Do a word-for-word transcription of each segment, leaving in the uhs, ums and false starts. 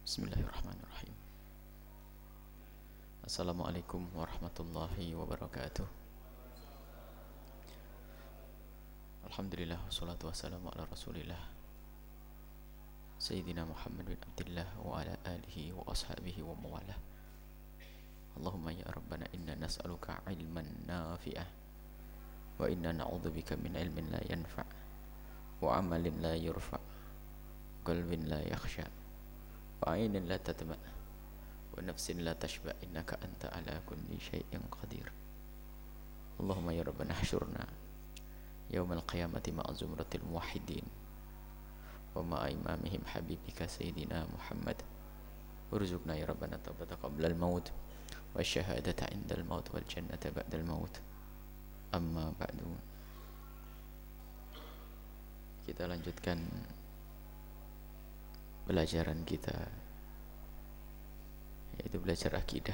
Bismillahirrahmanirrahim. Assalamualaikum warahmatullahi wabarakatuh. Alhamdulillah wassalatu wassalamu ala Rasulillah Sayyidina Muhammad bin Abdillah wa ala alihi wa ashabihi wa mawalah. Allahumma ya Rabbana inna nas'aluka ilman nafi'ah wa inna na'udzubika min ilmin la yanfa' wa amalin la yurfa' qalbin la yakhsha wa ainin la tatma' wa nafsin la tashba' innaka anta ala kulli syai'in qadir. Allahumma ya Rabbana hsyurna yawmal qiyamati ma'a zumratil muwahhidin wa ma'a imamihim habibika sayyidina Muhammad warzuqna ya Rabbana taubata qabla al-maut wa syahadata inda al-maut wal jannata ba'da al-maut. Amma ba'du. Kita lanjutkan pelajaran kita, yaitu belajar akidah.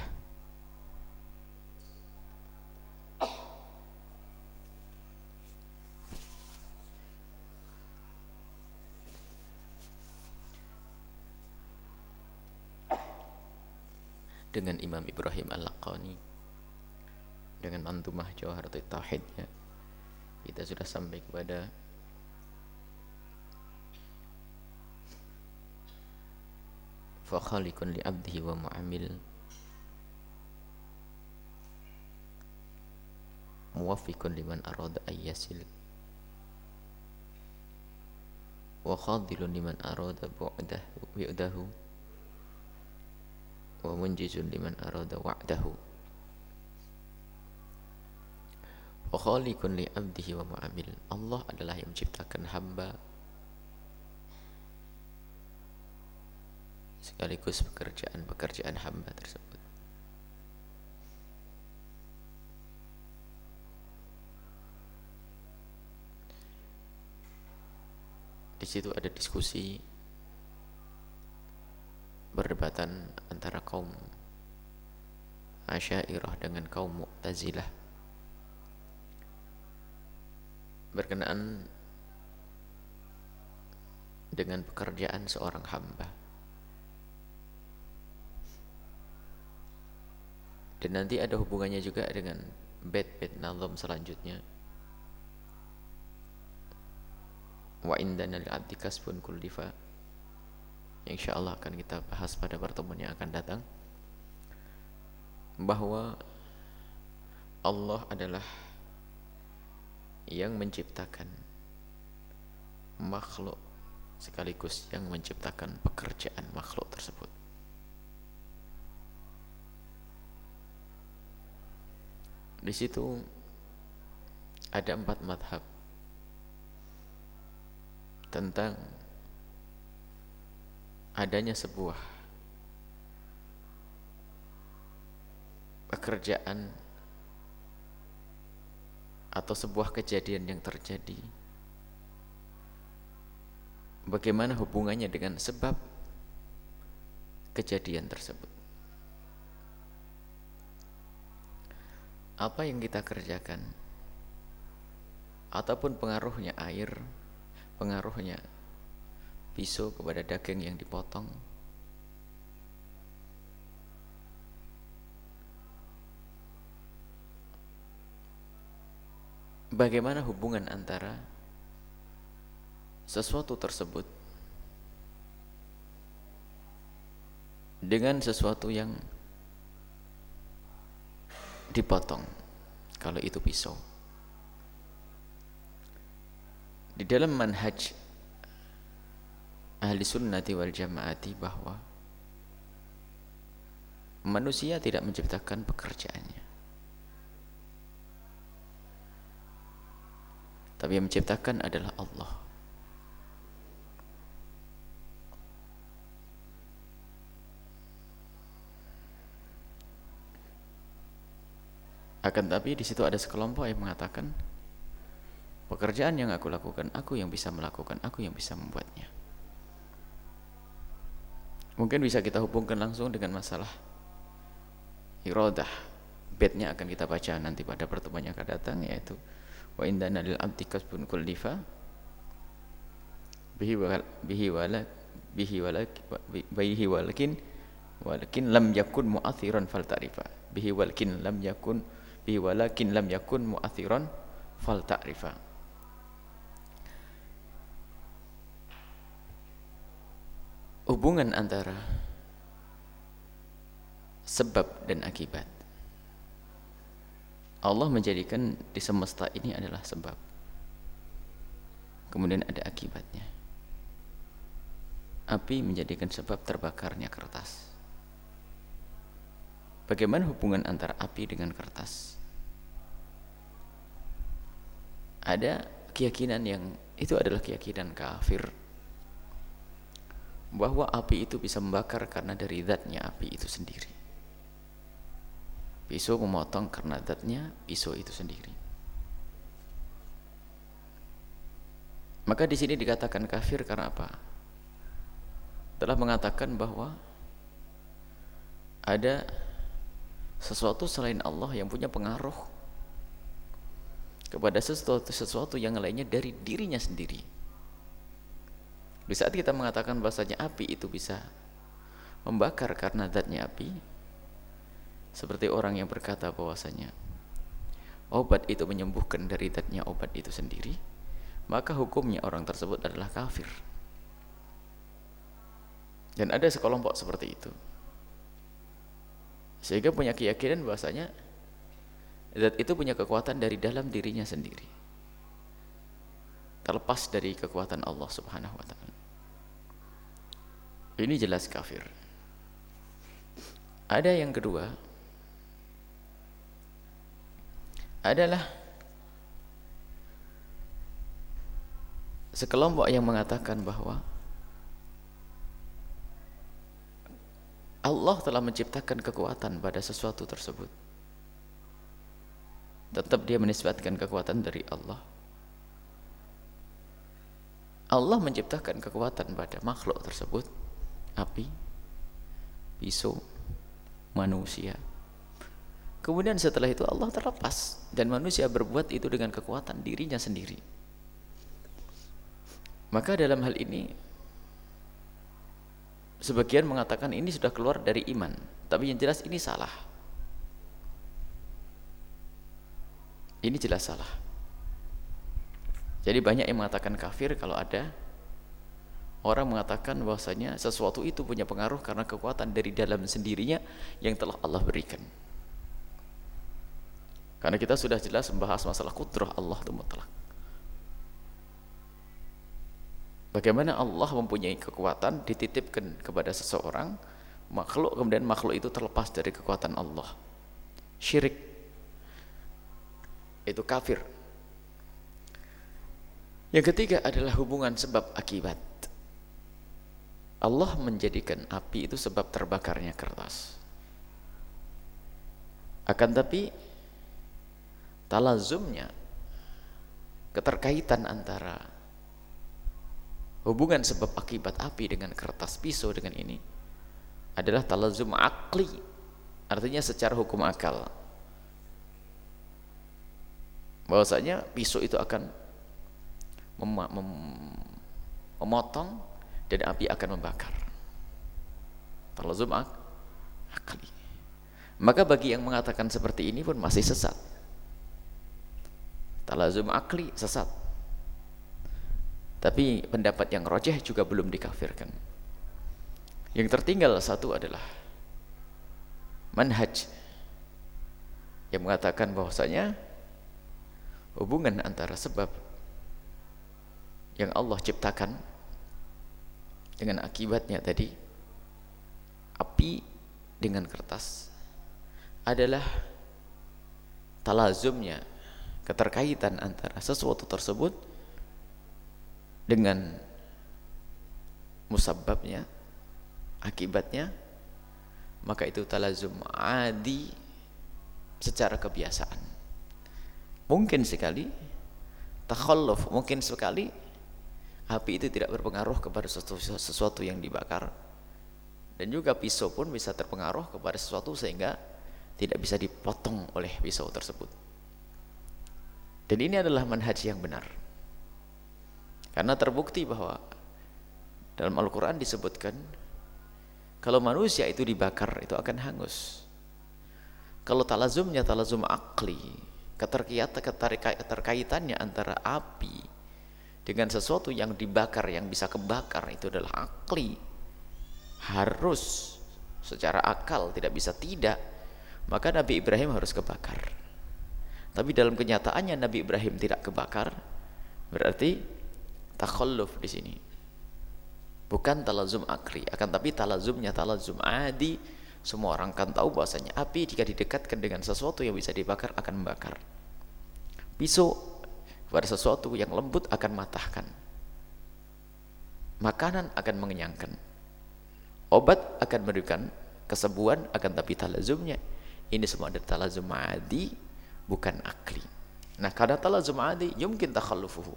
Dengan Imam Ibrahim Al-Laqani, dengan manzumah Jawharatul Tauhidnya, kita sudah sampai kepada fa khaliqun li 'abdihi wa mu'amil muwaffiqun liman arada ay yasil wa khadilun liman arada bu'dahu bi'dahu wa munjizun liman arada wa'dahu. Wa khaliqun li 'abdihi wa mu'amil, Allah adalah yang menciptakan hamba sekaligus pekerjaan-pekerjaan hamba tersebut. Di situ ada diskusi, perdebatan antara kaum Asy'ariyah dengan kaum Mu'tazilah berkenaan dengan pekerjaan seorang hamba. Dan nanti ada hubungannya juga dengan bait-bait nazam selanjutnya. Wa indana lil abdi kasbun kullifa, yang insyaallah akan kita bahas pada pertemuan yang akan datang, bahwa Allah adalah yang menciptakan makhluk sekaligus yang menciptakan pekerjaan makhluk tersebut. Di situ ada empat madhab tentang adanya sebuah pekerjaan atau sebuah kejadian yang terjadi, bagaimana hubungannya dengan sebab kejadian tersebut. Apa yang kita kerjakan ataupun pengaruhnya air, pengaruhnya pisau kepada daging yang dipotong, bagaimana hubungan antara sesuatu tersebut dengan sesuatu yang dipotong, kalau itu pisau. Di dalam manhaj ahli sunnati wal jamaati bahwa manusia tidak menciptakan pekerjaannya, tapi yang menciptakan adalah Allah. Akan tapi di situ ada sekelompok yang mengatakan pekerjaan yang aku lakukan, aku yang bisa melakukan, aku yang bisa membuatnya. Mungkin bisa kita hubungkan langsung dengan masalah iradah. Baitnya akan kita baca nanti pada pertemuan yang akan datang, yaitu wa indana lil abdi kasbun kullifa bihi wa bihi wala bihi walakin bihi walakin walakin lam yakun mu'athiran falta'rifa bihi walakin lam yakun bihi walakin lam yakun mu'athiran falta'rifa. Hubungan antara sebab dan akibat. Allah menjadikan di semesta ini adalah sebab, kemudian ada akibatnya. Api menjadikan sebab terbakarnya kertas. Bagaimana hubungan antara api dengan kertas? Ada keyakinan yang itu adalah keyakinan kafir, bahwa api itu bisa membakar karena dari zatnya api itu sendiri. Pisau memotong karena zatnya pisau itu sendiri. Maka di sini dikatakan kafir karena apa? Telah mengatakan bahwa ada sesuatu selain Allah yang punya pengaruh kepada sesuatu, sesuatu yang lainnya dari dirinya sendiri. Di saat kita mengatakan bahasanya api itu bisa membakar karena zatnya api, seperti orang yang berkata bahwasanya obat itu menyembuhkan dari zatnya obat itu sendiri, maka hukumnya orang tersebut adalah kafir. Dan ada sekelompok seperti itu, sehingga punya keyakinan bahwasanya zat itu punya kekuatan dari dalam dirinya sendiri, terlepas dari kekuatan Allah Subhanahu wa ta'ala. Ini jelas kafir. Ada yang kedua adalah sekelompok yang mengatakan bahwa Allah telah menciptakan kekuatan pada sesuatu tersebut. Tetap dia menisbatkan kekuatan dari Allah. Allah menciptakan kekuatan pada makhluk tersebut, api, pisau, manusia. Kemudian setelah itu Allah terlepas dan manusia berbuat itu dengan kekuatan dirinya sendiri. Maka dalam hal ini sebagian mengatakan ini sudah keluar dari iman, tapi yang jelas ini salah. Ini jelas salah. Jadi banyak yang mengatakan kafir kalau ada orang mengatakan bahwasanya sesuatu itu punya pengaruh karena kekuatan dari dalam sendirinya yang telah Allah berikan. Karena kita sudah jelas membahas masalah kudrah Allah itu mutlak. Bagaimana Allah mempunyai kekuatan dititipkan kepada seseorang makhluk, kemudian makhluk itu terlepas dari kekuatan Allah. Syirik itu kafir. Yang ketiga adalah hubungan sebab akibat. Allah menjadikan api itu sebab terbakarnya kertas. Akan tapi talazumnya, keterkaitan antara hubungan sebab akibat api dengan kertas, pisau dengan ini adalah talazum akli, artinya secara hukum akal, bahwasanya pisau itu akan mem mem memotong dan api akan membakar. Talazum ak akli. Maka bagi yang mengatakan seperti ini pun masih sesat. Talazum akli sesat. Tapi pendapat yang rajih juga belum dikafirkan. Yang tertinggal satu adalah manhaj yang mengatakan bahwasanya hubungan antara sebab yang Allah ciptakan dengan akibatnya tadi, api dengan kertas, adalah talazumnya, keterkaitan antara sesuatu tersebut dengan musabbabnya, akibatnya, maka itu talazum adi secara kebiasaan. Mungkin sekali takhalluf, mungkin sekali api itu tidak berpengaruh kepada sesuatu, sesuatu yang dibakar, dan juga pisau pun bisa terpengaruh kepada sesuatu sehingga tidak bisa dipotong oleh pisau tersebut. Dan ini adalah manhaj yang benar, karena terbukti bahwa Dalam Al-Quran disebutkan kalau manusia itu dibakar itu akan hangus. Kalau talazumnya talazum akli, keterkaitannya antara api dengan sesuatu yang dibakar, yang bisa kebakar, itu adalah akli, harus secara akal, tidak bisa tidak, maka Nabi Ibrahim harus kebakar. Tapi dalam kenyataannya Nabi Ibrahim tidak kebakar, berarti takhalluf di sini bukan talazum akli, akan tapi talazumnya talazum adi. Semua orang kan tahu bahwasanya api jika didekatkan dengan sesuatu yang bisa dibakar akan membakar. Pisau pada sesuatu yang lembut akan matahkan. Makanan akan mengenyangkan. Obat akan memberikan kesembuhan, akan tapi talazumnya ini semua adalah talazum adi, bukan akli. Nah, karena talazum adi yumkin takhallufuhu.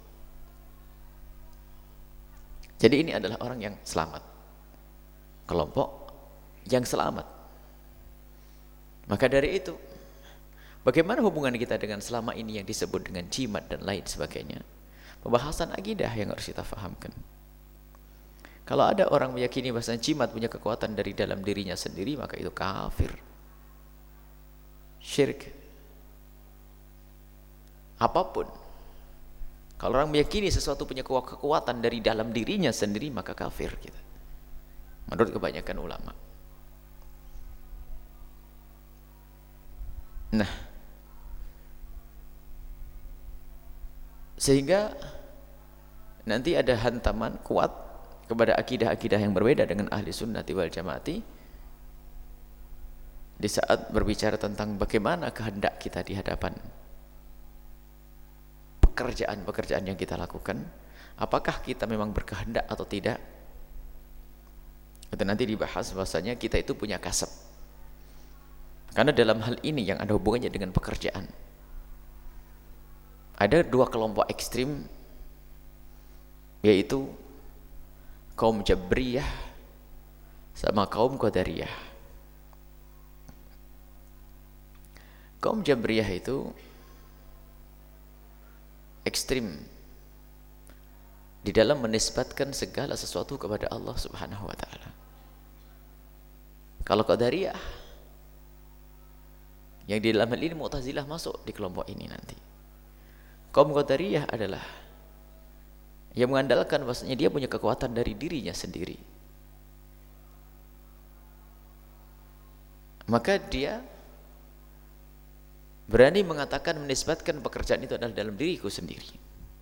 Jadi ini adalah orang yang selamat, kelompok yang selamat. Maka dari itu, bagaimana hubungan kita dengan selama ini yang disebut dengan jimat dan lain sebagainya? Pembahasan akidah yang harus kita fahamkan. Kalau ada orang meyakini bahwa jimat punya kekuatan dari dalam dirinya sendiri, maka itu kafir, syirik. Apapun, kalau orang meyakini sesuatu punya kekuatan dari dalam dirinya sendiri, maka kafir kita, menurut kebanyakan ulama. Nah, sehingga nanti ada hantaman kuat kepada akidah-akidah yang berbeda dengan ahli sunnati wal jamaati di saat berbicara tentang bagaimana kehendak kita di hadapan pekerjaan-pekerjaan yang kita lakukan. Apakah kita memang berkehendak atau tidak? Itu nanti dibahas bahwasanya kita itu punya kasab. Karena dalam hal ini yang ada hubungannya dengan pekerjaan, ada dua kelompok ekstrim, yaitu kaum Jabriyah sama kaum Qadariyah. Kaum Jabriyah itu ekstrim di dalam menisbatkan segala sesuatu kepada Allah Subhanahu wa taala. Kalau Qadariyah, yang di dalam hal ini Mu'tazilah masuk di kelompok ini nanti. Kaum Qadariyah adalah yang mengandalkan bahwasanya dia punya kekuatan dari dirinya sendiri. Maka dia berani mengatakan, menisbatkan pekerjaan itu adalah dalam diriku sendiri.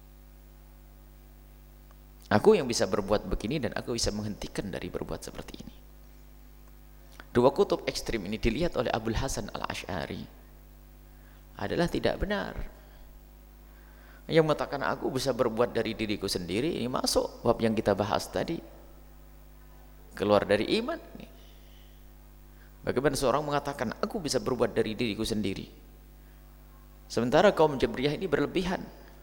Aku yang bisa berbuat begini dan aku bisa menghentikan dari berbuat seperti ini. Dua kutub ekstrim ini dilihat oleh Abul Hasan Al-Asy'ari adalah tidak benar. Yang mengatakan aku bisa berbuat dari diriku sendiri, ini masuk bab yang kita bahas tadi, keluar dari iman. Bagaimana seorang mengatakan aku bisa berbuat dari diriku sendiri, sementara kaum Jabriyah ini berlebihan,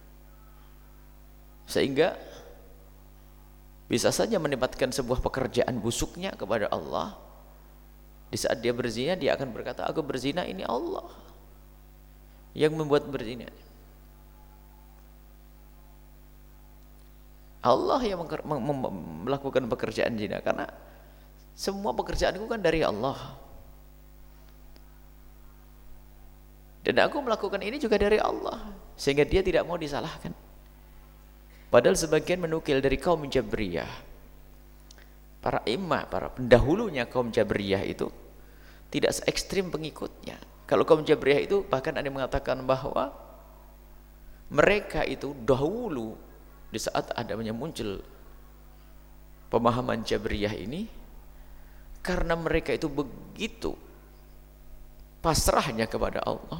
sehingga bisa saja menibatkan sebuah pekerjaan busuknya kepada Allah. Di saat dia berzina, dia akan berkata, aku berzina, ini Allah yang membuat berzina. Allah yang melakukan pekerjaan zina, karena semua pekerjaanku kan dari Allah. Dan aku melakukan ini juga dari Allah, sehingga dia tidak mau disalahkan. Padahal sebagian menukil dari kaum Jabriyah, para imam, para pendahulunya kaum Jabriyah itu tidak se-ekstrim pengikutnya. Kalau kaum Jabriyah itu bahkan ada yang mengatakan bahwa mereka itu dahulu di saat adanya muncul pemahaman Jabriyah ini, karena mereka itu begitu pasrahnya kepada Allah,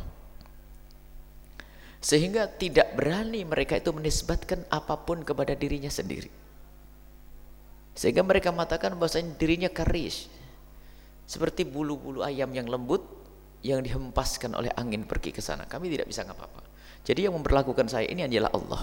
sehingga tidak berani mereka itu menisbatkan apapun kepada dirinya sendiri. Sehingga mereka mengatakan bahwasanya dirinya karis, seperti bulu-bulu ayam yang lembut yang dihempaskan oleh angin pergi ke sana. Kami tidak bisa ngapa-apa. Jadi yang memperlakukan saya ini adalah Allah.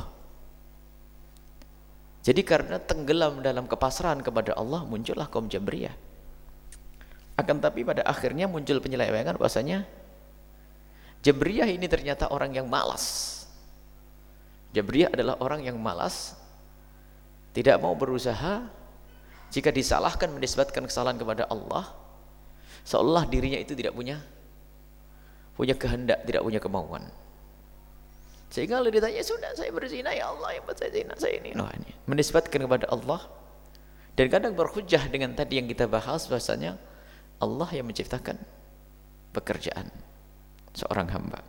Jadi karena tenggelam dalam kepasrahan kepada Allah, muncullah kaum Jabriyah. Akan tapi pada akhirnya muncul penyelewengan bahwasanya Jabriyah ini ternyata orang yang malas. Jabriyah adalah orang yang malas, tidak mau berusaha Jika disalahkan, menisbatkan kesalahan kepada Allah, seolah dirinya itu tidak punya punya kehendak, tidak punya kemauan. Sehingga kalau ditanya, sudah saya berzina, ya Allah yang buat saya zina, saya ini. Nah, ini menisbatkan kepada Allah. Dan kadang berhujjah dengan tadi yang kita bahas, bahasanya Allah yang menciptakan pekerjaan seorang hamba.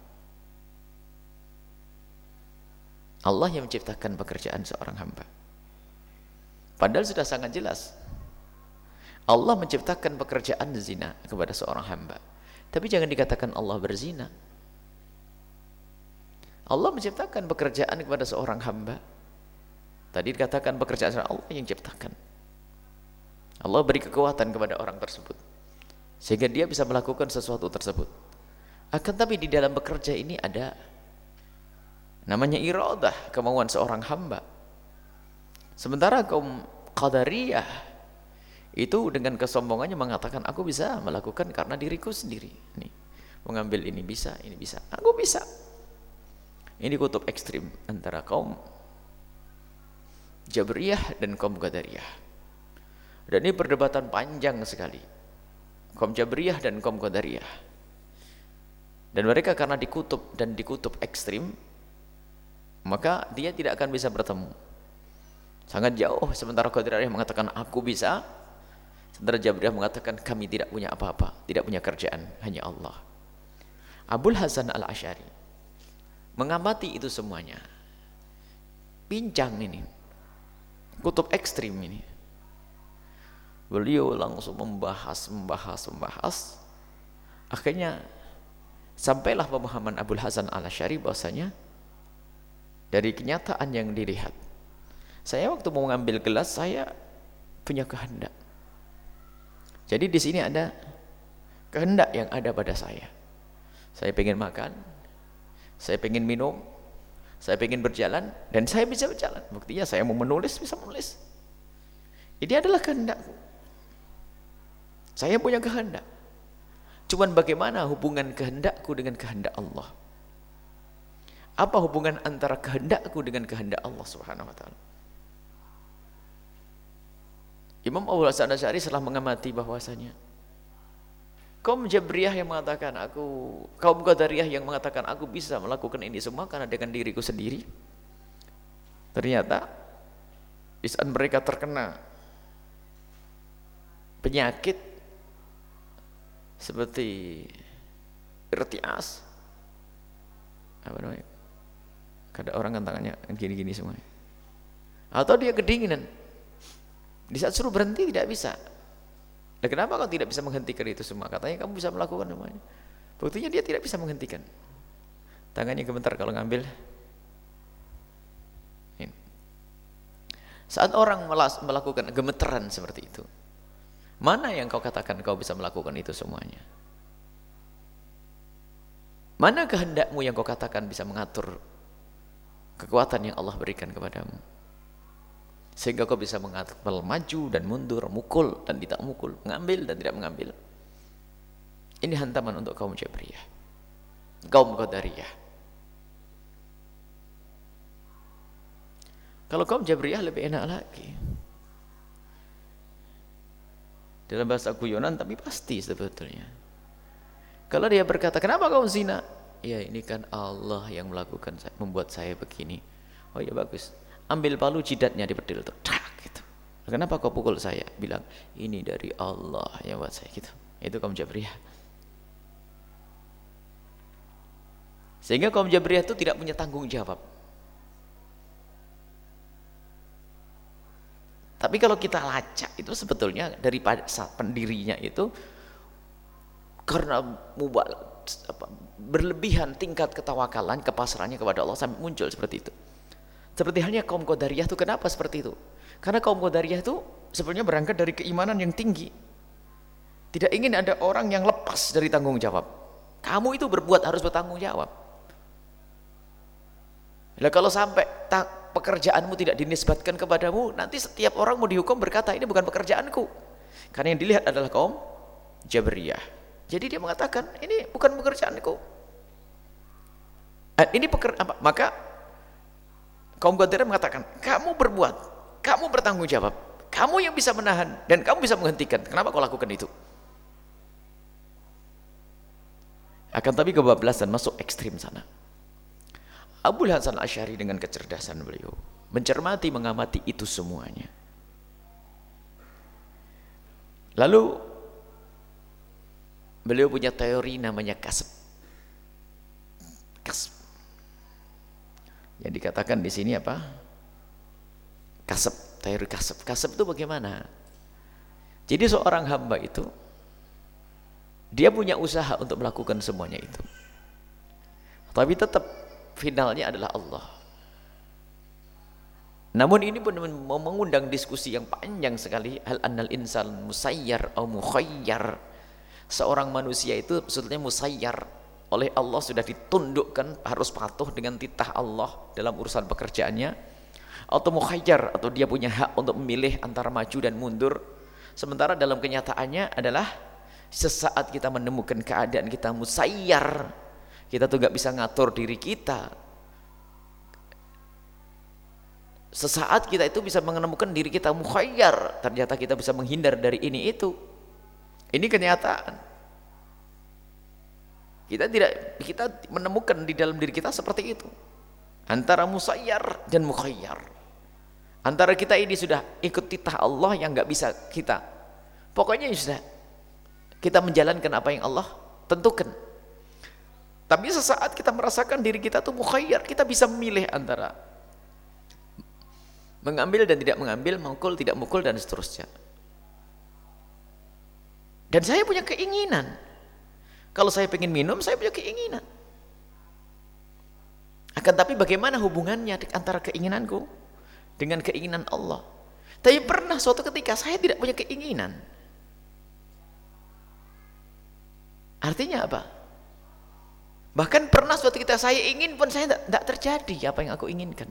Allah yang menciptakan pekerjaan seorang hamba. Padahal sudah sangat jelas Allah menciptakan pekerjaan zina kepada seorang hamba. Tapi jangan dikatakan Allah berzina. Allah menciptakan pekerjaan kepada seorang hamba. Tadi dikatakan pekerjaan Allah yang ciptakan. Allah beri kekuatan kepada orang tersebut sehingga dia bisa melakukan sesuatu tersebut. Akan tapi di dalam bekerja ini ada namanya iradah, kemauan seorang hamba. Sementara kaum Qadariyah itu dengan kesombongannya mengatakan, aku bisa melakukan karena diriku sendiri. Nih, mengambil ini bisa, ini bisa, aku bisa. Ini kutub ekstrim antara kaum Jabriyah dan kaum Qadariyah. Dan ini perdebatan panjang sekali, kaum Jabriyah dan kaum Qadariyah. Dan mereka karena dikutub dan dikutub ekstrim, maka dia tidak akan bisa bertemu. Sangat jauh. Sementara Qadariyah mengatakan aku bisa, sementara Jabriyah mengatakan kami tidak punya apa-apa, tidak punya kerjaan, hanya Allah. Abul Hasan Al-Asy'ari mengamati itu semuanya. Pincang ini, kutub ekstrim ini. Beliau langsung membahas, membahas, membahas. Akhirnya sampailah pemahaman Abul Hasan Al-Asy'ari bahwasanya dari kenyataan yang dilihat, saya waktu mau mengambil gelas saya punya kehendak. Jadi di sini ada kehendak yang ada pada saya. Saya pengen makan, saya pengen minum, saya pengen berjalan, dan saya bisa berjalan. Buktinya saya mau menulis, bisa menulis. Ini adalah kehendakku. Saya punya kehendak. Cuman bagaimana hubungan kehendakku dengan kehendak Allah? Apa hubungan antara kehendakku dengan kehendak Allah Subhanahu wa taala? Imam Abul Hasan Asy'ari setelah mengamati bahwasanya kaum Jabriyah yang mengatakan aku, kaum Qadariyah yang mengatakan aku bisa melakukan ini semua karena dengan diriku sendiri, ternyata di saat mereka terkena penyakit seperti irtias, apa namanya, kada orang kan tangannya gini-gini semua, atau dia kedinginan, di saat suruh berhenti tidak bisa. Nah, kenapa kau tidak bisa menghentikan itu semua? Katanya kamu bisa melakukan semuanya. Buktinya dia tidak bisa menghentikan. Tangannya gemetar kalau ngambil. Ini. Saat orang melakukan gemeteran seperti itu, mana yang kau katakan kau bisa melakukan itu semuanya? Mana kehendakmu yang kau katakan bisa mengatur kekuatan yang Allah berikan kepadamu, sehingga kau bisa mengatur maju dan mundur, mukul dan tidak mukul, mengambil dan tidak mengambil? Ini hantaman untuk kaum Jabriyah, kaum Qadariyah. Kalau kaum Jabriyah lebih enak lagi. Dalam bahasa guyonan tapi pasti sebetulnya. Kalau dia berkata, kenapa kau zina? Ya ini kan Allah yang melakukan, membuat saya begini. Oh ya bagus. Ambil palu, jidatnya dipedil tuh, tak gitu. Kenapa kau pukul saya? Bilang ini dari Allah yang buat saya gitu. Itu kaum Jabriyah. Sehingga kaum Jabriyah itu tidak punya tanggung jawab. Tapi kalau kita lacak itu sebetulnya daripada pendirinya itu karena mubal, apa, berlebihan tingkat ketawakalan, kepasrahannya kepada Allah sampai muncul seperti itu. Seperti halnya kaum Qadariyah itu, kenapa seperti itu? Karena kaum Qadariyah itu sebenarnya berangkat dari keimanan yang tinggi. Tidak ingin ada orang yang lepas dari tanggung jawab. Kamu itu berbuat harus bertanggung jawab. Nah, kalau sampai pekerjaanmu tidak dinisbatkan kepadamu, nanti setiap orang mau dihukum berkata ini bukan pekerjaanku. Karena yang dilihat adalah kaum Jabriyah. Jadi dia mengatakan ini bukan pekerjaanku. Eh, ini peker apa? Maka kaum Qadariyah mengatakan kamu berbuat, kamu bertanggung jawab. Kamu yang bisa menahan dan kamu bisa menghentikan. Kenapa kau lakukan itu? Akan tapi kebablasan masuk ekstrim sana. Abul Hasan Asy'ari dengan kecerdasan beliau mencermati, mengamati itu semuanya. Lalu beliau punya teori namanya kasb. Kasb. Yang dikatakan di sini apa? Kasb, teori kasb. Kasb itu bagaimana? Jadi seorang hamba itu dia punya usaha untuk melakukan semuanya itu. Tapi tetap finalnya adalah Allah. Namun ini pun mengundang diskusi yang panjang sekali. Hal annal insan musayyar atau mukhayyar. Seorang manusia itu sebetulnya musayyar, oleh Allah sudah ditundukkan harus patuh dengan titah Allah dalam urusan pekerjaannya, atau mukhayyar, atau dia punya hak untuk memilih antara maju dan mundur. Sementara dalam kenyataannya adalah sesaat kita menemukan keadaan kita musayyar, kita tuh gak bisa ngatur diri kita. Sesaat kita itu bisa menemukan diri kita mukhayyar, ternyata kita bisa menghindar dari ini itu. Ini kenyataan. Kita tidak, kita menemukan di dalam diri kita seperti itu. Antara musayyar dan mukhayyar. Antara kita ini sudah ikut titah Allah yang nggak bisa kita. Pokoknya sudah kita menjalankan apa yang Allah tentukan. Tapi sesaat kita merasakan diri kita tuh mukhayyar, kita bisa memilih antara mengambil dan tidak mengambil, mukul tidak mukul dan seterusnya. Dan saya punya keinginan. Kalau saya pengen minum, saya punya keinginan. Akan tapi bagaimana hubungannya antara keinginanku dengan keinginan Allah? Tapi pernah suatu ketika saya tidak punya keinginan. Artinya apa? Bahkan pernah suatu ketika saya ingin pun saya tidak terjadi apa yang aku inginkan.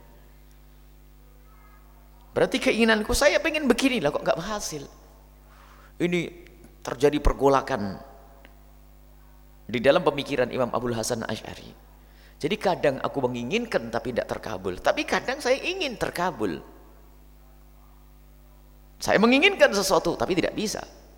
Berarti keinginanku saya pengen begini lah kok nggak berhasil. Ini terjadi pergolakan di dalam pemikiran Imam Abul Hasan Asy'ari. Jadi kadang aku menginginkan tapi tidak terkabul, tapi kadang saya ingin terkabul. Saya menginginkan sesuatu tapi tidak bisa.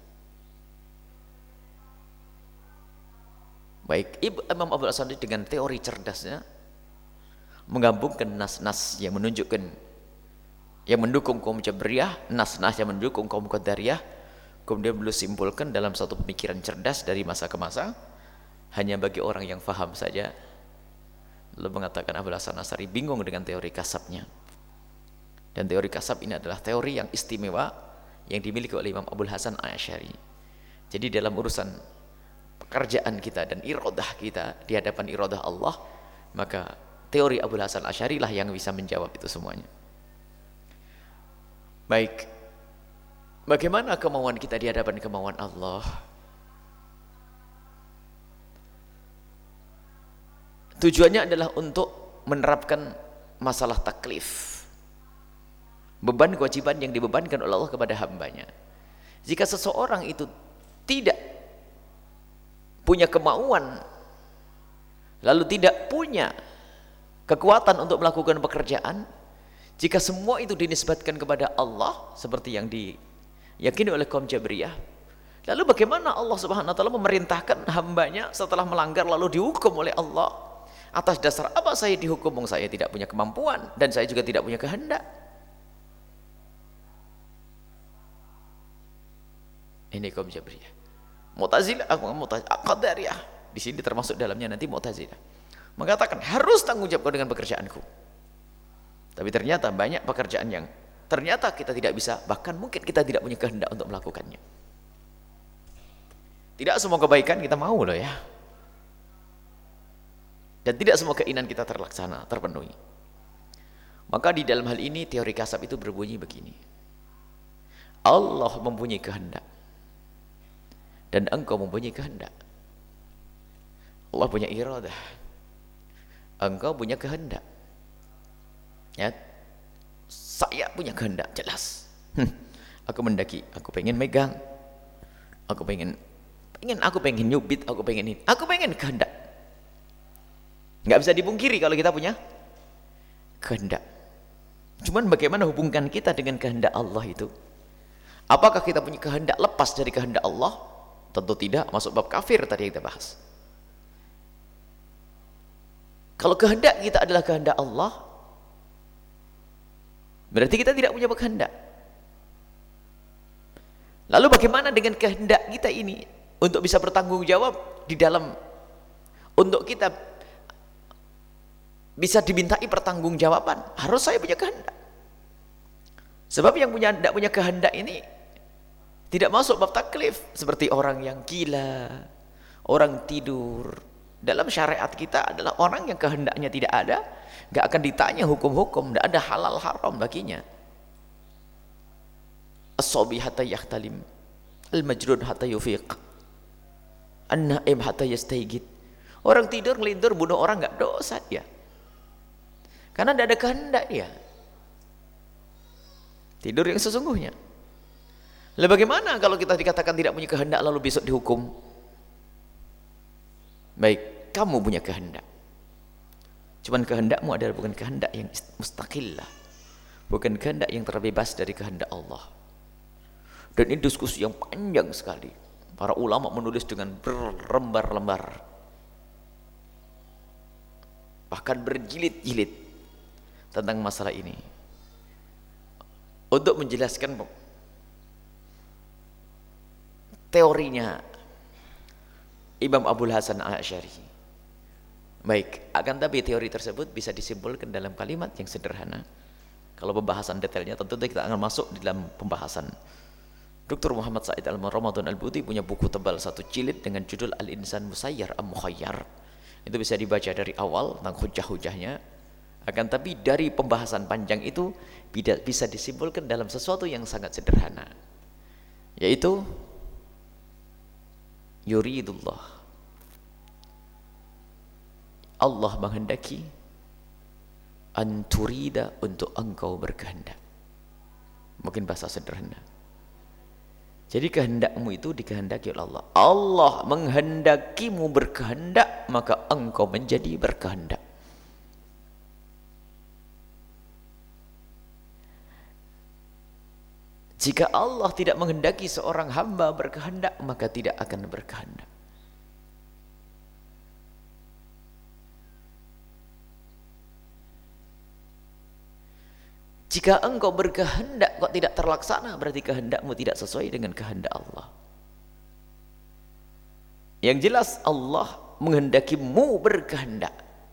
Baik, Imam Abul Hasan dengan teori cerdasnya menggabungkan nas-nas yang menunjukkan, yang mendukung kaum Jabriyah, nas-nas yang mendukung kaum Qadariyah, kemudian beliau simpulkan dalam satu pemikiran cerdas dari masa ke masa, hanya bagi orang yang faham saja. Lalu mengatakan Abul Hasan Asy'ari bingung dengan teori kasabnya. Dan teori kasab ini adalah teori yang istimewa yang dimiliki oleh Imam Abul Hasan Asy'ari. Jadi dalam urusan pekerjaan kita dan iradah kita di hadapan iradah Allah, maka teori Abul Hasan Asy'ari lah yang bisa menjawab itu semuanya. Baik, bagaimana kemauan kita di hadapan kemauan Allah? Tujuannya adalah untuk menerapkan masalah taklif, beban kewajiban yang dibebankan oleh Allah kepada hambanya. Jika seseorang itu tidak punya kemauan, lalu tidak punya kekuatan untuk melakukan pekerjaan, jika semua itu dinisbatkan kepada Allah seperti yang diyakini oleh kaum Jabriyah, lalu bagaimana Allah Subhanahu wa taala memerintahkan hambanya setelah melanggar lalu dihukum oleh Allah? Atas dasar apa saya dihukum? Saya tidak punya kemampuan dan saya juga tidak punya kehendak. Ini kaum Jabriyah. Mu'tazilah, Qadariyah di sini termasuk dalamnya nanti Mu'tazilah, mengatakan harus tanggung jawab dengan pekerjaanku. Tapi ternyata banyak pekerjaan yang ternyata kita tidak bisa, bahkan mungkin kita tidak punya kehendak untuk melakukannya. Tidak semua kebaikan kita mau loh ya. Dan tidak semua keinginan kita terlaksana, terpenuhi. Maka di dalam hal ini teori kasab itu berbunyi begini. Allah mempunyai kehendak dan engkau mempunyai kehendak. Allah punya iradah, engkau punya kehendak. Ya, saya punya kehendak jelas. Hmm, aku mendaki, aku pengen megang, aku pengen, pengen, aku pengen nyubit, aku pengen ini, aku pengen kehendak. Nggak bisa dipungkiri kalau kita punya kehendak. Cuman bagaimana hubungkan kita dengan kehendak Allah itu? Apakah kita punya kehendak lepas dari kehendak Allah? Tentu tidak, masuk bab kafir tadi yang kita bahas. Kalau kehendak kita adalah kehendak Allah, berarti kita tidak punya kehendak. Lalu bagaimana dengan kehendak kita ini untuk bisa bertanggung jawab di dalam, untuk kita bisa dimintai pertanggungjawaban? Harus saya punya kehendak. Sebab yang punya tidak punya kehendak ini tidak masuk bab taklif, seperti orang yang gila, orang tidur. Dalam syariat kita adalah orang yang kehendaknya tidak ada, nggak akan ditanya hukum-hukum, tidak ada halal haram baginya. As-sabi hatta yahtalim, al-majrud hatta yufiq, an-naim hatta yastaygid. Orang tidur ngelindur bunuh orang nggak dosa dia, karena tidak ada kehendak dia. Tidur yang sesungguhnya. Lalu bagaimana kalau kita dikatakan tidak punya kehendak lalu besok dihukum? Baik, kamu punya kehendak, cuman kehendakmu adalah bukan kehendak yang mustaqillah, bukan kehendak yang terbebas dari kehendak Allah. Dan ini diskusi yang panjang sekali. Para ulama menulis dengan berlembar-lembar, bahkan berjilid-jilid tentang masalah ini, untuk menjelaskan teorinya Imam Abul Hasan Al-Asy'ari. Baik, akan tapi teori tersebut bisa disimpulkan dalam kalimat yang sederhana. Kalau pembahasan detailnya tentu kita akan masuk di dalam pembahasan. Doktor Muhammad Said Al-Ramadan Al-Buti punya buku tebal satu jilid dengan judul Al-Insan Musayyar Am-Mukhayyar. Itu bisa dibaca dari awal tentang hujah-hujahnya. Akan tapi dari pembahasan panjang itu bisa disimpulkan dalam sesuatu yang sangat sederhana, yaitu yuridullah, Allah menghendaki, anturida, untuk engkau berkehendak. Mungkin bahasa sederhana. Jadi kehendakmu itu dikehendaki oleh Allah. Allah menghendakimu berkehendak, maka engkau menjadi berkehendak. Jika Allah tidak menghendaki seorang hamba berkehendak, maka tidak akan berkehendak. Jika engkau berkehendak kok tidak terlaksana, berarti kehendakmu tidak sesuai dengan kehendak Allah. Yang jelas Allah menghendakimu berkehendak.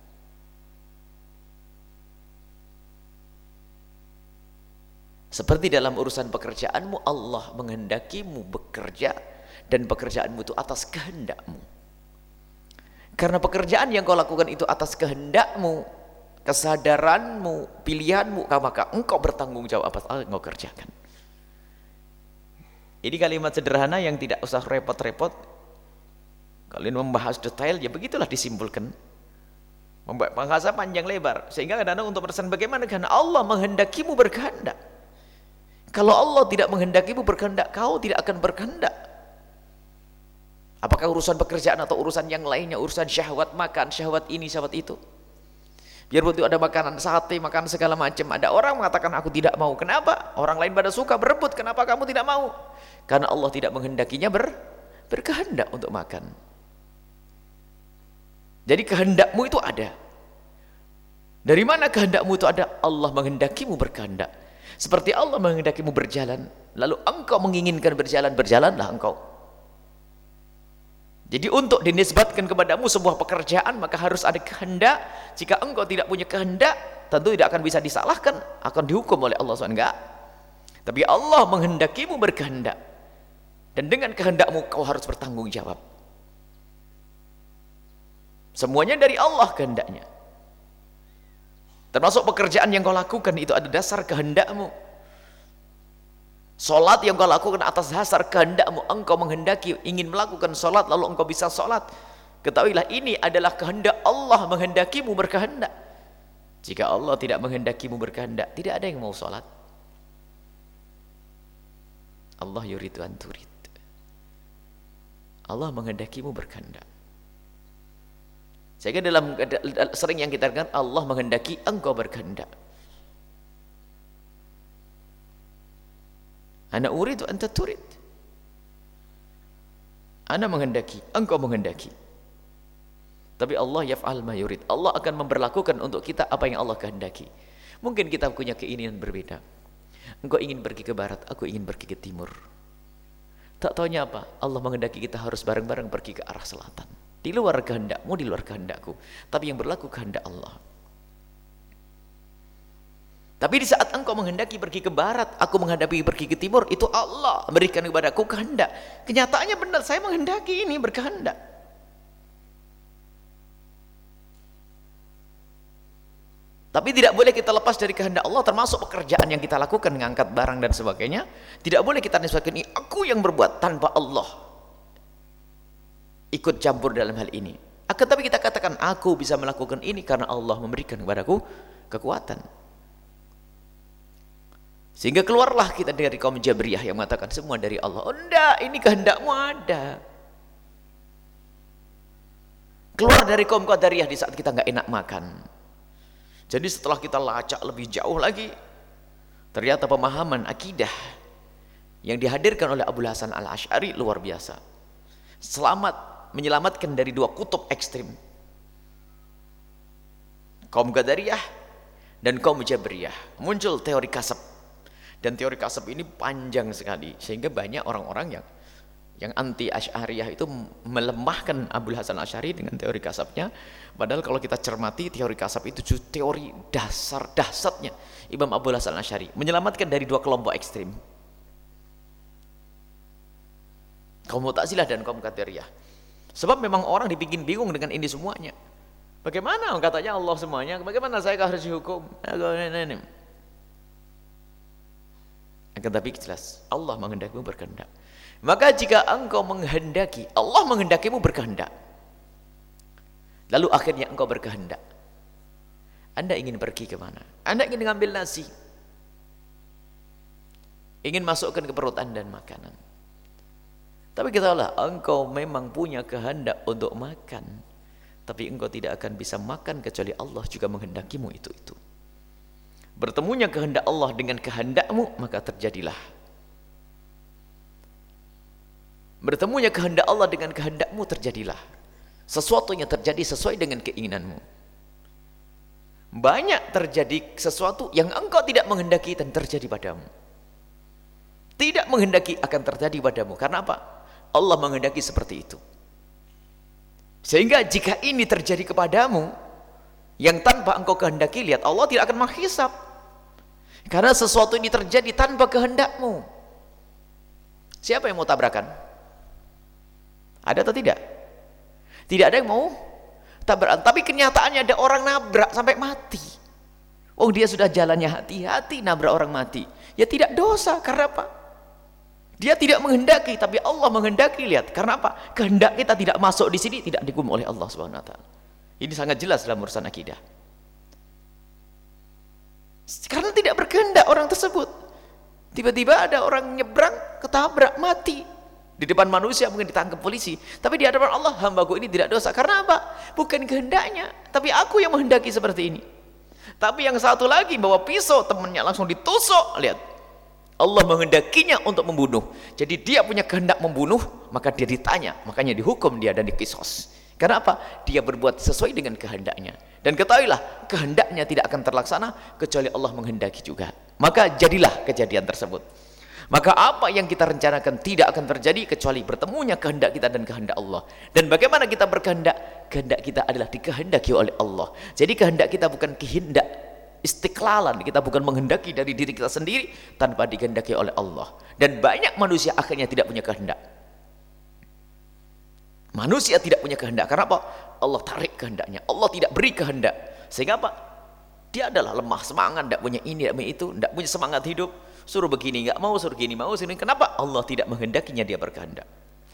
Seperti dalam urusan pekerjaanmu, Allah menghendakimu bekerja, dan pekerjaanmu itu atas kehendakmu. Karena pekerjaan yang kau lakukan itu atas kehendakmu, kesadaranmu, pilihanmu, maka engkau bertanggung jawab atas apa yang engkau kerjakan. Ini kalimat sederhana yang tidak usah repot-repot. Kalian membahas detail, ya begitulah disimpulkan. Bahasa panjang lebar, sehingga kadang-kadang untuk perasaan bagaimana karena Allah menghendakimu berkehendak. Kalau Allah tidak menghendakimu berkehendak, kau tidak akan berkehendak. Apakah urusan pekerjaan atau urusan yang lainnya, urusan syahwat makan, syahwat ini, syahwat itu. Biar betul ada makanan sate, makan segala macam. Ada orang mengatakan aku tidak mau. Kenapa? Orang lain pada suka berebut. Kenapa kamu tidak mau? Karena Allah tidak menghendakinya ber, berkehendak untuk makan. Jadi kehendakmu itu ada. Dari mana kehendakmu itu ada? Allah menghendakimu berkehendak. Seperti Allah menghendakimu berjalan, lalu engkau menginginkan berjalan, berjalanlah engkau. Jadi untuk dinisbatkan kepadamu sebuah pekerjaan, maka harus ada kehendak. Jika engkau tidak punya kehendak, tentu tidak akan bisa disalahkan, akan dihukum oleh Allah subhanahu wa taala. Tapi Allah menghendakimu berkehendak, dan dengan kehendakmu kau harus bertanggung jawab. Semuanya dari Allah kehendaknya. Termasuk pekerjaan yang kau lakukan itu ada dasar kehendakmu. Solat yang kau lakukan atas dasar kehendakmu. Engkau menghendaki ingin melakukan solat, lalu engkau bisa solat. Ketahuilah ini adalah kehendak Allah menghendakimu berkehendak. Jika Allah tidak menghendakimu berkehendak, tidak ada yang mau solat. Allah yuridu an turid. Allah menghendakimu berkehendak. Sehingga dalam sering yang kita dengar, Allah menghendaki engkau berkehendak. Ana uridu anta turid. Ana menghendaki, engkau menghendaki. Tapi Allah yaf'al ma yurid. Allah akan memberlakukan untuk kita apa yang Allah kehendaki. Mungkin kita punya keinginan berbeda. Engkau ingin pergi ke barat, aku ingin pergi ke timur. Tak taunya apa? Allah menghendaki kita harus bareng-bareng pergi ke arah selatan. Di luar kehendakmu, di luar kehendakku. Tapi yang berlaku kehendak Allah. Tapi di saat engkau menghendaki pergi ke barat, aku menghadapi pergi ke timur, itu Allah berikan kepadaku kehendak. Kenyataannya benar, saya menghendaki ini berkehendak. Tapi tidak boleh kita lepas dari kehendak Allah, termasuk pekerjaan yang kita lakukan, mengangkat barang dan sebagainya. Tidak boleh kita nisbatkan ini aku yang berbuat tanpa Allah ikut campur dalam hal ini. Akan tapi kita katakan aku bisa melakukan ini karena Allah memberikan kepadaku kekuatan. Sehingga keluarlah kita dari kaum Jabriyah yang mengatakan semua dari Allah. Oh enggak, ini kehendakmu ada. Keluar dari kaum Qadariyah di saat kita nggak enak makan. Jadi setelah kita lacak lebih jauh lagi, ternyata pemahaman akidah yang dihadirkan oleh Abul Hasan Al-Asy'ari luar biasa. Selamat menyelamatkan dari dua kutub ekstrim, kaum Qadariyah dan kaum Jabriyah. Muncul teori kasab, dan teori kasab ini panjang sekali sehingga banyak orang-orang yang yang anti Asy'ariyah itu melemahkan Abul Hasan Asy'ari dengan teori kasabnya. Padahal kalau kita cermati teori kasab itu justru teori dasar dahsyatnya Imam Abul Hasan Asy'ari, menyelamatkan dari dua kelompok ekstrim, kaum Mu'tazilah dan kaum Qadariyah. Sebab memang orang dibikin bingung dengan ini semuanya. Bagaimana katanya Allah semuanya, bagaimana saya harus dihukum? Akan tapi jelas Allah menghendakimu berkehendak. Maka jika engkau menghendaki, Allah menghendakimu berkehendak, lalu akhirnya engkau berkehendak, Anda ingin pergi kemana? Anda ingin mengambil nasi, ingin masukkan ke perut Anda dan makanan. Tapi ketahuilah, engkau memang punya kehendak untuk makan, tapi engkau tidak akan bisa makan kecuali Allah juga menghendakimu itu-itu. Bertemunya kehendak Allah dengan kehendakmu, maka terjadilah. Bertemunya kehendak Allah dengan kehendakmu, terjadilah. Sesuatu yang terjadi sesuai dengan keinginanmu. Banyak terjadi sesuatu yang engkau tidak menghendaki dan terjadi padamu. Tidak menghendaki akan terjadi padamu. Karena apa? Allah menghendaki seperti itu. Sehingga jika ini terjadi kepadamu yang tanpa engkau kehendaki, lihat Allah tidak akan menghisab. Karena sesuatu ini terjadi tanpa kehendakmu. Siapa yang mau tabrakan? Ada atau tidak? Tidak ada yang mau tabrakan. Tapi kenyataannya ada orang nabrak sampai mati. Oh, dia sudah jalannya hati-hati nabrak orang mati. Ya tidak dosa. Karena apa? Dia tidak menghendaki, tapi Allah menghendaki. Lihat, karena apa? Kehendak kita tidak masuk di sini, tidak dihukum oleh Allah Subhanahu wa taala. Ini sangat jelas dalam urusan akidah. Karena tidak berkehendak orang tersebut. Tiba-tiba ada orang nyebrang, ketabrak, mati. Di depan manusia mungkin ditangkap polisi, tapi di hadapan Allah, hambaku ini tidak dosa. Karena apa? Bukan kehendaknya, tapi aku yang menghendaki seperti ini. Tapi yang satu lagi bawa pisau, temannya langsung ditusuk. Lihat, Allah menghendakinya untuk membunuh. Jadi dia punya kehendak membunuh, maka dia ditanya, makanya dihukum dia dan dikisos. Karena apa? Dia berbuat sesuai dengan kehendaknya. Dan ketahuilah, kehendaknya tidak akan terlaksana kecuali Allah menghendaki juga. Maka jadilah kejadian tersebut. Maka apa yang kita rencanakan tidak akan terjadi kecuali bertemunya kehendak kita dan kehendak Allah. Dan bagaimana kita berkehendak? Kehendak kita adalah dikehendaki oleh Allah. Jadi kehendak kita bukan kehendak istiqlalan, kita bukan menghendaki dari diri kita sendiri tanpa dikehendaki oleh Allah. Dan banyak manusia akhirnya tidak punya kehendak. Manusia tidak punya kehendak. Karena apa? Allah tarik kehendaknya, Allah tidak beri kehendak. Sehingga apa? Dia adalah lemah semangat, tidak punya ini, tidak punya itu, tidak punya semangat hidup. Suruh begini nggak mau, suruh gini mau, sini. Kenapa? Allah tidak menghendakinya, dia berkehendak.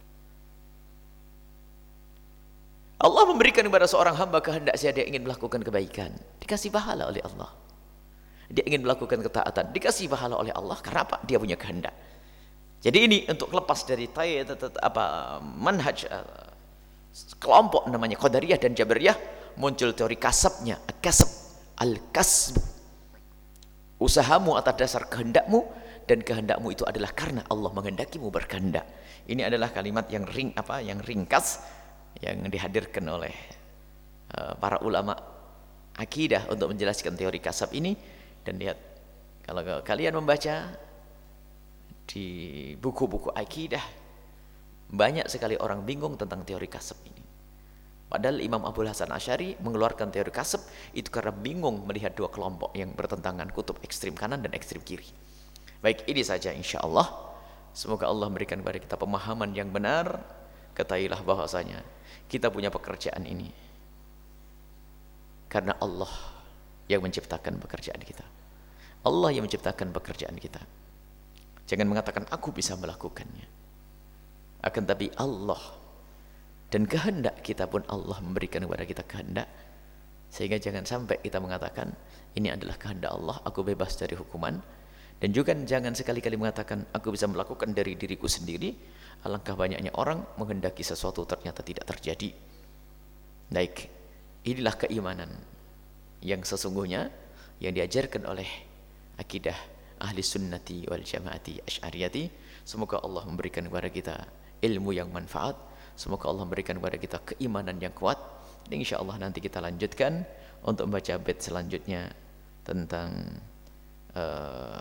Allah memberikan kepada seorang hamba kehendak, saya dia ingin melakukan kebaikan, dikasih pahala oleh Allah. Dia ingin melakukan ketaatan, dikasih pahala oleh Allah. Karena apa? Dia punya kehendak. Jadi ini untuk lepas dari tay, apa manhaj kelompok namanya Qadariyah dan Jabriyah, muncul teori kasabnya, kasab, al-kasb. Usahamu atas dasar kehendakmu dan kehendakmu itu adalah karena Allah menghendakimu berkehendak. Ini adalah kalimat yang ring apa yang ringkas yang dihadirkan oleh uh, para ulama akidah untuk menjelaskan teori kasab ini. Dan lihat, kalau kalian membaca di buku-buku akidah, banyak sekali orang bingung tentang teori kasab ini. Padahal Imam Abul Hasan Asy'ari mengeluarkan teori kasab itu karena bingung melihat dua kelompok yang bertentangan, kutub ekstrim kanan dan ekstrim kiri. Baik, ini saja insyaallah. Semoga Allah memberikan kepada kita pemahaman yang benar. Ketahuilah bahwasanya kita punya pekerjaan ini karena Allah yang menciptakan pekerjaan kita. Allah yang menciptakan pekerjaan kita. Jangan mengatakan aku bisa melakukannya. Akan tapi Allah dan kehendak kita pun Allah memberikan kepada kita kehendak. Sehingga jangan sampai kita mengatakan ini adalah kehendak Allah, aku bebas dari hukuman. Dan juga jangan sekali-kali mengatakan aku bisa melakukan dari diriku sendiri. Alangkah banyaknya orang menghendaki sesuatu ternyata tidak terjadi. Baik, inilah keimanan yang sesungguhnya yang diajarkan oleh akidah ahli sunnati wal jamaati asy'ariyati. Semoga Allah memberikan kepada kita ilmu yang manfaat. Semoga Allah memberikan kepada kita keimanan yang kuat. Dan insyaallah nanti kita lanjutkan untuk membaca bait selanjutnya tentang uh,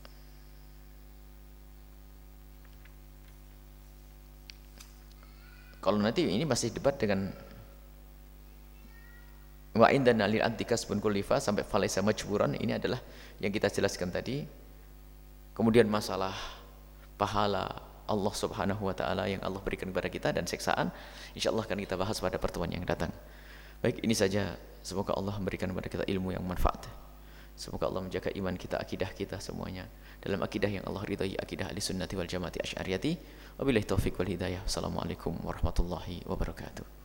kalau nanti ini masih debat dengan wa indana lil antikas bun kulifa sampai falaisa majburan. Ini adalah yang kita jelaskan tadi. Kemudian masalah pahala Allah subhanahu wa ta'ala yang Allah berikan kepada kita dan siksaan, insyaallah akan kita bahas pada pertemuan yang datang. Baik, ini saja. Semoga Allah memberikan kepada kita ilmu yang manfaat. Semoga Allah menjaga iman kita, akidah kita semuanya dalam akidah yang Allah ridhai, akidah ahli sunnati wal jamaati asy'ariyati. Wabillahi taufiq wal hidayah. Assalamualaikum warahmatullahi wabarakatuh.